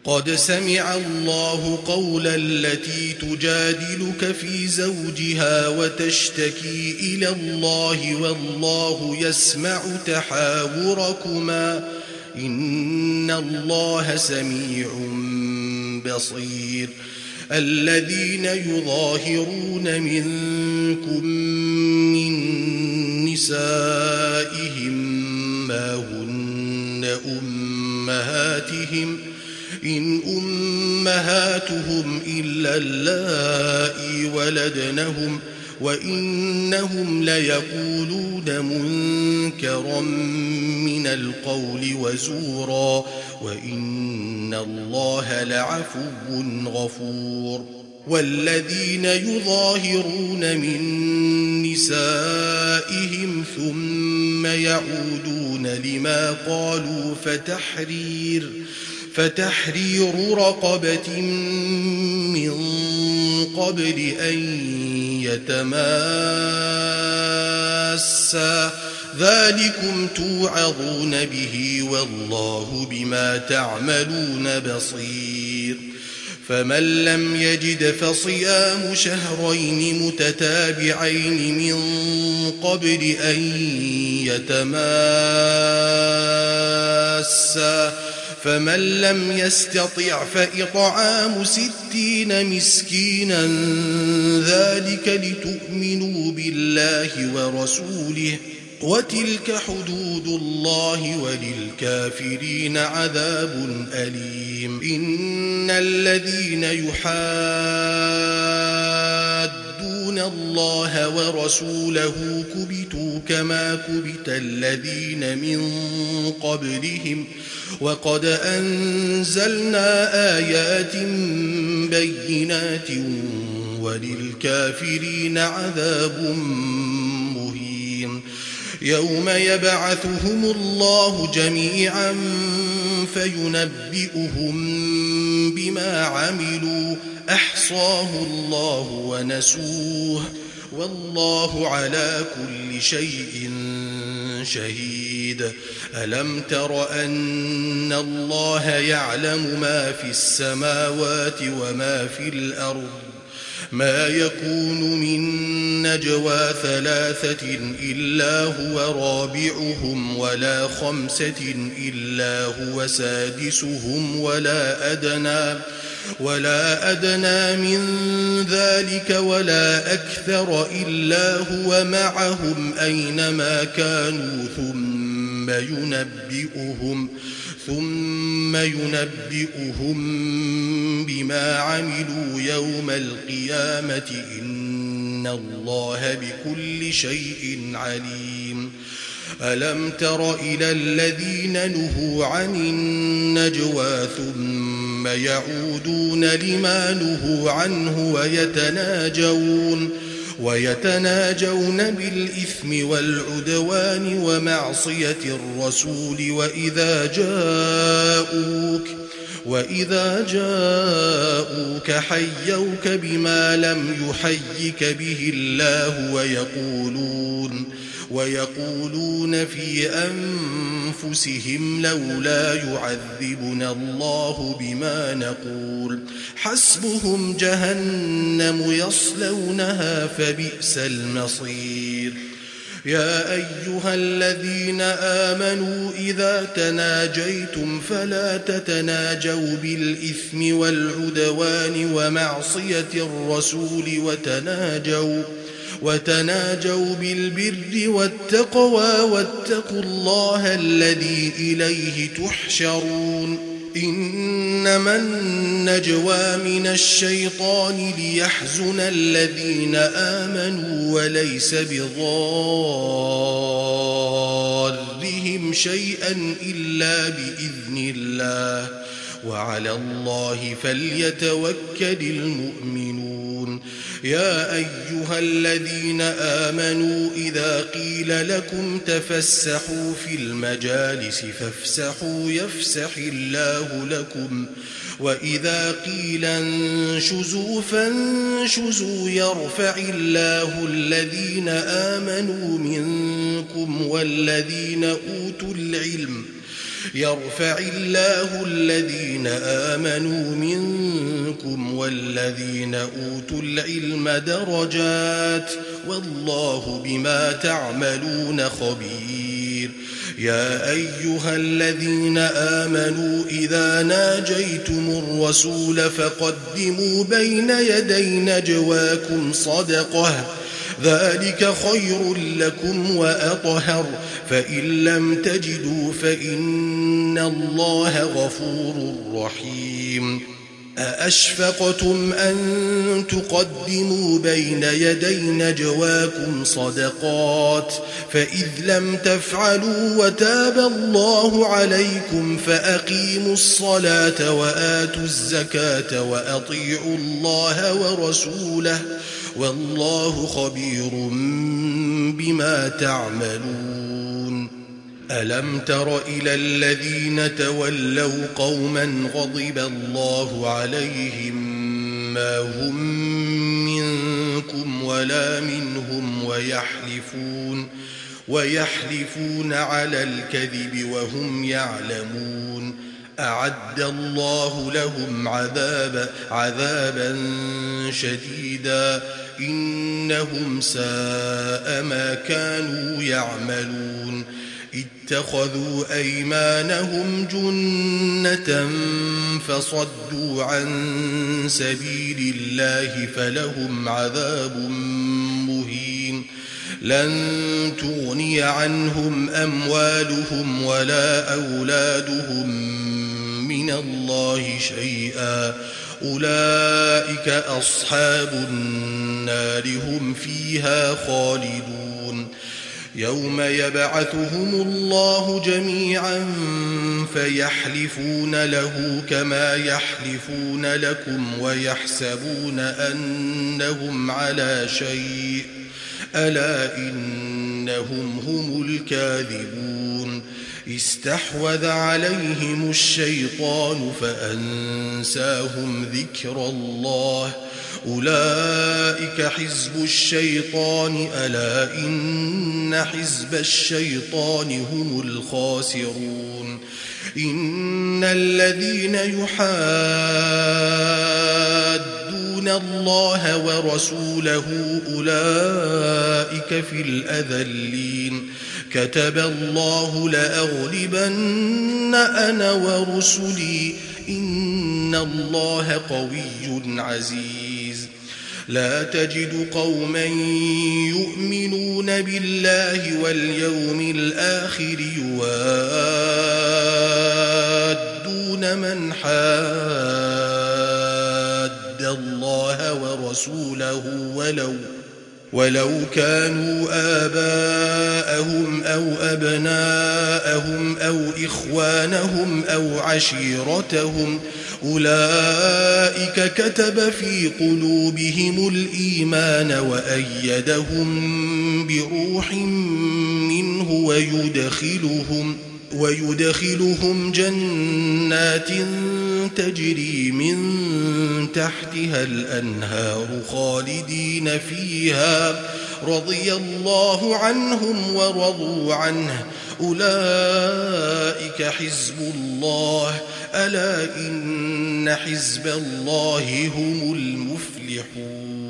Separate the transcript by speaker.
Speaker 1: قد سمع الله قول التي تجادلك في زوجها وتشتكي إلى الله والله يسمع تحاوركما إن الله سميع بصير. الذين يظاهرون منكم من نسائهم ما هن أمهاتهم إن أمهاتهم إلا اللائي ولدنهم وإنهم ليقولون منكرا من القول وزورا وإن الله لعفو غفور. والذين يظاهرون من نسائهم ثم يعودون لما قالوا فتحرير رقبة من قبل أن يتماسا ذلكم توعظون به والله بما تعملون بصير. فمن لم يجد فصيام شهرين متتابعين من قبل أن يتماسا فمن لم يستطع فإطعام 60 مسكينا ذلك لتؤمنوا بالله ورسوله وتلك حدود الله وللكافرين عذاب أليم. إن الذين يحادون الله ورسوله كبتوا كما كبت الذين من قبلهم وقد أنزلنا آيات بينات وللكافرين عذاب مهين. يوم يبعثهم الله جميعا فينبئهم بما عملوا أحصاه الله ونسوه والله على كل شيء شهيد. ألم تر أن الله يعلم ما في السماوات وما في الأرض ما يكون من نجوى 3 إلا هو رابعهم ولا 5 إلا هو سادسهم ولا أدنى من ذلك ولا أكثر إلا هو معهم أينما كانوا ثم ينبئهم بما عملوا يوم القيامة إن الله بكل شيء عليم. ألم تر إلى الذين نهوا عن النجوى ثم يعودون لما نهوا عنه ويتناجون بالإثم والعدوان ومعصية الرسول وإذا جاءوك حيوك بما لم يحيك به الله ويقولون في أنفسهم لولا يعذبنا الله بما نقول حسبهم جهنم يصلونها فبئس المصير. يا أيها الذين آمنوا إذا تناجيتم فلا تتناجوا بالإثم والعدوان ومعصية الرسول وتناجوا بالبر والتقوى واتقوا الله الذي إليه تحشرون. إنما النجوى من الشيطان ليحزن الذين آمنوا وليس بضارهم شيئا إلا بإذن الله وعلى الله فليتوكل المؤمنون. يا أيها الذين آمنوا إذا قيل لكم تفسحوا في المجالس فافسحوا يفسح الله لكم وإذا قيل انشزوا فانشزوا يرفع الله الذين آمنوا منكم والذين أوتوا العلم يرفع الله الذين آمنوا منكم والذين أوتوا العلم درجات والله بما تعملون خبير. يا أيها الذين آمنوا إذا ناجيتم الرسول فقدموا بين يدي نجواكم صدقة ذلك خير لكم وأطهر فإن لم تجدوا فإن الله غفور رحيم. أأشفقتم أن تقدموا بين يدي نجواكم صدقات فإذ لم تفعلوا وتاب الله عليكم فأقيموا الصلاة وآتوا الزكاة وأطيعوا الله ورسوله والله خبير بما تعملون. ألم تر إلى الذين تولوا قوما غضب الله عليهم ما هم منكم ولا منهم ويحلفون على الكذب وهم يعلمون. أعد الله لهم عذابا شديدا إنهم ساء ما كانوا يعملون. اتخذوا أيمانهم جنة فصدوا عن سبيل الله فلهم عذاب مهين. لن تغني عنهم أموالهم ولا أولادهم من الله شيئا أولئك أصحاب النار هم فيها خالدون. يوم يبعثهم الله جميعا فيحلفون له كما يحلفون لكم ويحسبون أنهم على شيء ألا إنهم هم الكاذبون. استحوذ عليهم الشيطان فأنساهم ذكر الله أولئك حزب الشيطان ألا إن حزب الشيطان هم الخاسرون. إن الذين يحادون الله ورسوله أولئك في الأذلين. كتب الله لأغلبن أنا ورسلي إن الله قوي عزيز. لا تجد قوما يؤمنون بالله واليوم الآخر يوادون من حاد الله ورسوله ولو كانوا آباءهم أو أبناءهم أو إخوانهم أو عشيرتهم أولئك كتب في قلوبهم الإيمان وأيدهم بروح منه ويدخلهم جنات تجري من تحتها الأنهار خالدين فيها رضي الله عنهم ورضوا عنه أولئك حزب الله ألا إن حزب الله هم المفلحون.